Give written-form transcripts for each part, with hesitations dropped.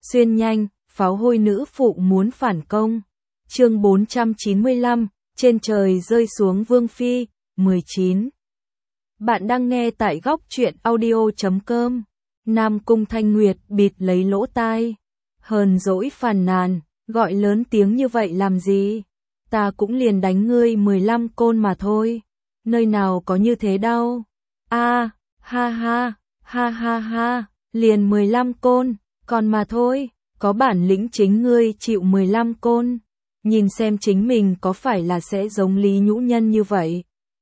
Xuyên nhanh, pháo hôi nữ phụ muốn phản công. Chương 495, trên trời rơi xuống Vương Phi, 19. Bạn đang nghe tại góc truyện audio.com. Nam Cung Thanh Nguyệt bịt lấy lỗ tai. Hờn dỗi phàn nàn, gọi lớn tiếng như vậy làm gì? Ta cũng liền đánh ngươi 15 côn mà thôi. Nơi nào có như thế đâu. Ha ha, liền 15 côn, còn mà thôi, có bản lĩnh chính ngươi chịu 15 côn. Nhìn xem chính mình có phải là sẽ giống Lý Nhũ Nhân như vậy.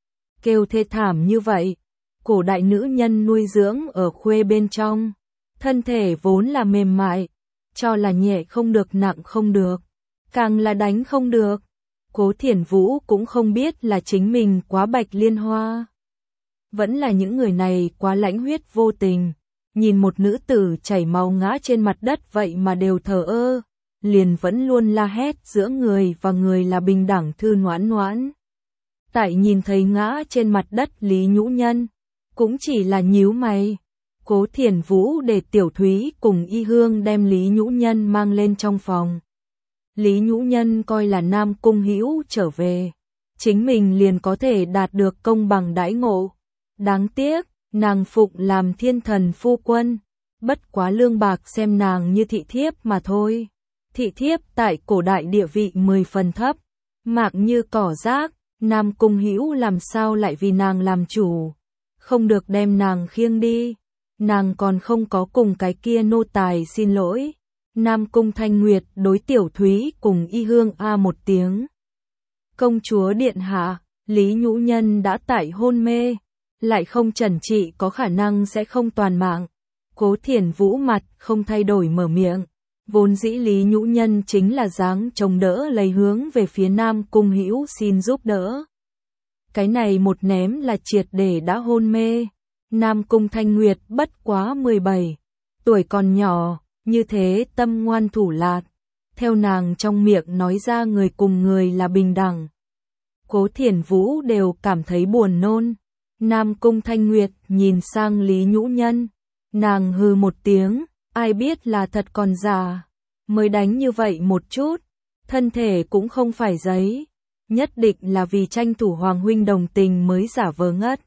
Kêu thê thảm như vậy, cổ đại nữ nhân nuôi dưỡng ở khuê bên trong. Thân thể vốn là mềm mại, cho là nhẹ không được nặng không được, càng là đánh không được. Cố Thiển Vũ cũng không biết là chính mình quá Bạch Liên Hoa. Vẫn là những người này quá lãnh huyết vô tình, nhìn một nữ tử chảy máu ngã trên mặt đất vậy mà đều thờ ơ, liền vẫn luôn la hét giữa người và người là bình đẳng Thư Noãn Noãn. Tại nhìn thấy ngã trên mặt đất Lý Nhũ Nhân, cũng chỉ là nhíu mày. Cố Thiển Vũ để Tiểu Thúy cùng Y Hương đem Lý Nhũ Nhân mang lên trong phòng. Lý Nhũ Nhân coi là Nam Cung Hữu trở về, chính mình liền có thể đạt được công bằng đãi ngộ. Đáng tiếc, nàng phụng làm thiên thần phu quân, bất quá lương bạc xem nàng như thị thiếp mà thôi. Thị thiếp tại cổ đại địa vị 10 phần thấp, mạc như cỏ rác, Nam Cung Hữu làm sao lại vì nàng làm chủ, không được đem nàng khiêng đi. Nàng còn không có cùng cái kia nô tài xin lỗi. Nam Cung Thanh Nguyệt đối Tiểu Thúy cùng Y Hương một tiếng. Công chúa điện hạ, Lý Nhũ Nhân đã tại hôn mê, lại không trần trị có khả năng sẽ không toàn mạng. Cố Thiển Vũ mặt không thay đổi mở miệng. Vốn dĩ Lý Nhũ Nhân chính là dáng chống đỡ lấy hướng về phía Nam Cung Hữu xin giúp đỡ. Cái này một ném là triệt để đã hôn mê. Nam Cung Thanh Nguyệt bất quá 17, tuổi còn nhỏ, như thế tâm ngoan thủ lạt. Theo nàng trong miệng nói ra người cùng người là bình đẳng. Cố Thiển Vũ đều cảm thấy buồn nôn. Nam Cung Thanh Nguyệt nhìn sang Lý Nhũ Nhân. Nàng hừ một tiếng, ai biết là thật còn giả. Mới đánh như vậy một chút, thân thể cũng không phải giấy. Nhất định là vì tranh thủ Hoàng huynh đồng tình mới giả vờ ngất.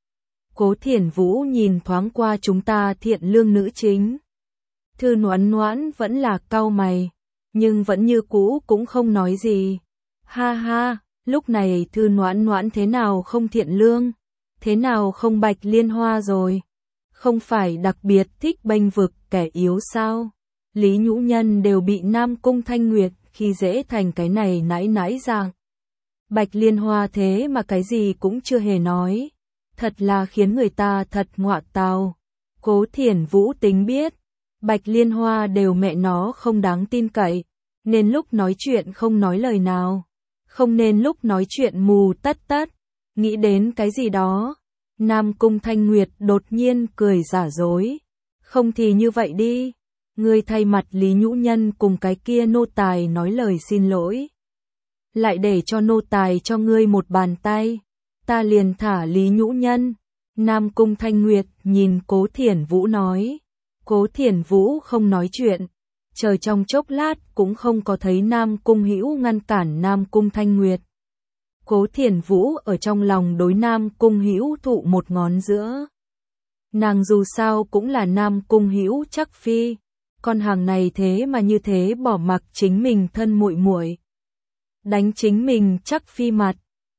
Cố Thiển Vũ nhìn thoáng qua chúng ta thiện lương nữ chính. Thư Noãn Noãn vẫn là cau mày, nhưng vẫn như cũ cũng không nói gì. Ha, lúc này Thư Noãn Noãn thế nào không thiện lương, thế nào không Bạch Liên Hoa rồi, không phải đặc biệt thích bênh vực kẻ yếu sao? Lý Nhũ Nhân đều bị Nam Cung Thanh Nguyệt khi dễ thành cái này nãi nãi dạng. Bạch Liên Hoa thế mà cái gì cũng chưa hề nói, thật là khiến người ta thật ngọa tào. Cố Thiển Vũ tính biết, Bạch Liên Hoa đều mẹ nó không đáng tin cậy, nên lúc nói chuyện không nói lời nào, không nên lúc nói chuyện mù tất, nghĩ đến cái gì đó. Nam Cung Thanh Nguyệt đột nhiên cười giả dối, không thì như vậy đi, ngươi thay mặt Lý Nhũ Nhân cùng cái kia nô tài nói lời xin lỗi, lại để cho nô tài cho ngươi một bàn tay, ta liền thả Lý Nhũ Nhân. Nam Cung Thanh Nguyệt nhìn Cố Thiển Vũ nói. Cố Thiển Vũ không nói chuyện, chờ trong chốc lát cũng không có thấy Nam Cung Hữu ngăn cản Nam Cung Thanh Nguyệt. Cố Thiển Vũ ở trong lòng đối Nam Cung Hữu thụ một ngón giữa. Nàng dù sao cũng là Nam Cung Hữu chắc phi, con hàng này thế mà như thế bỏ mặc chính mình thân muội muội, đánh chính mình chắc phi mặt,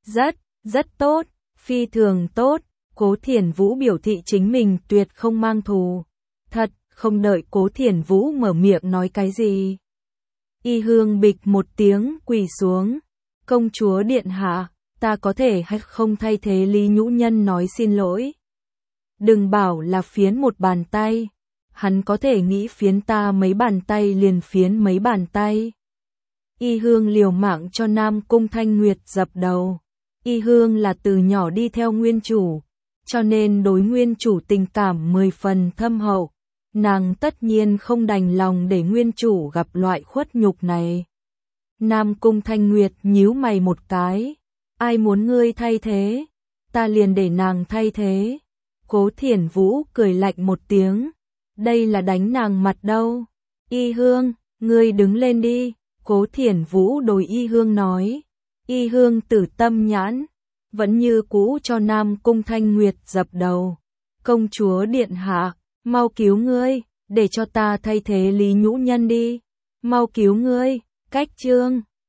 rất tốt, phi thường tốt. Cố Thiển Vũ biểu thị chính mình tuyệt không mang thù. Thật, không đợi Cố Thiển Vũ mở miệng nói cái gì. Y Hương bịch một tiếng quỳ xuống. Công chúa điện hạ, ta có thể hay không thay thế Lý Nhũ Nhân nói xin lỗi. Đừng bảo là phiến một bàn tay. Hắn có thể nghĩ phiến ta mấy bàn tay liền phiến mấy bàn tay. Y Hương liều mạng cho Nam Cung Thanh Nguyệt dập đầu. Y Hương là từ nhỏ đi theo nguyên chủ, cho nên đối nguyên chủ tình cảm 10 phần thâm hậu. Nàng tất nhiên không đành lòng để nguyên chủ gặp loại khuất nhục này. Nam Cung Thanh Nguyệt nhíu mày một cái. Ai muốn ngươi thay thế? Ta liền để nàng thay thế. Cố Thiển Vũ cười lạnh một tiếng. Đây là đánh nàng mặt đâu. Y Hương, ngươi đứng lên đi, Cố Thiển Vũ đối Y Hương nói. Y Hương tử tâm nhãn, vẫn như cũ cho Nam Cung Thanh Nguyệt dập đầu. Công chúa điện hạ, mau cứu ngươi, để cho ta thay thế Lý Nhũ Nhân đi. Mau cứu ngươi, Cách Trương.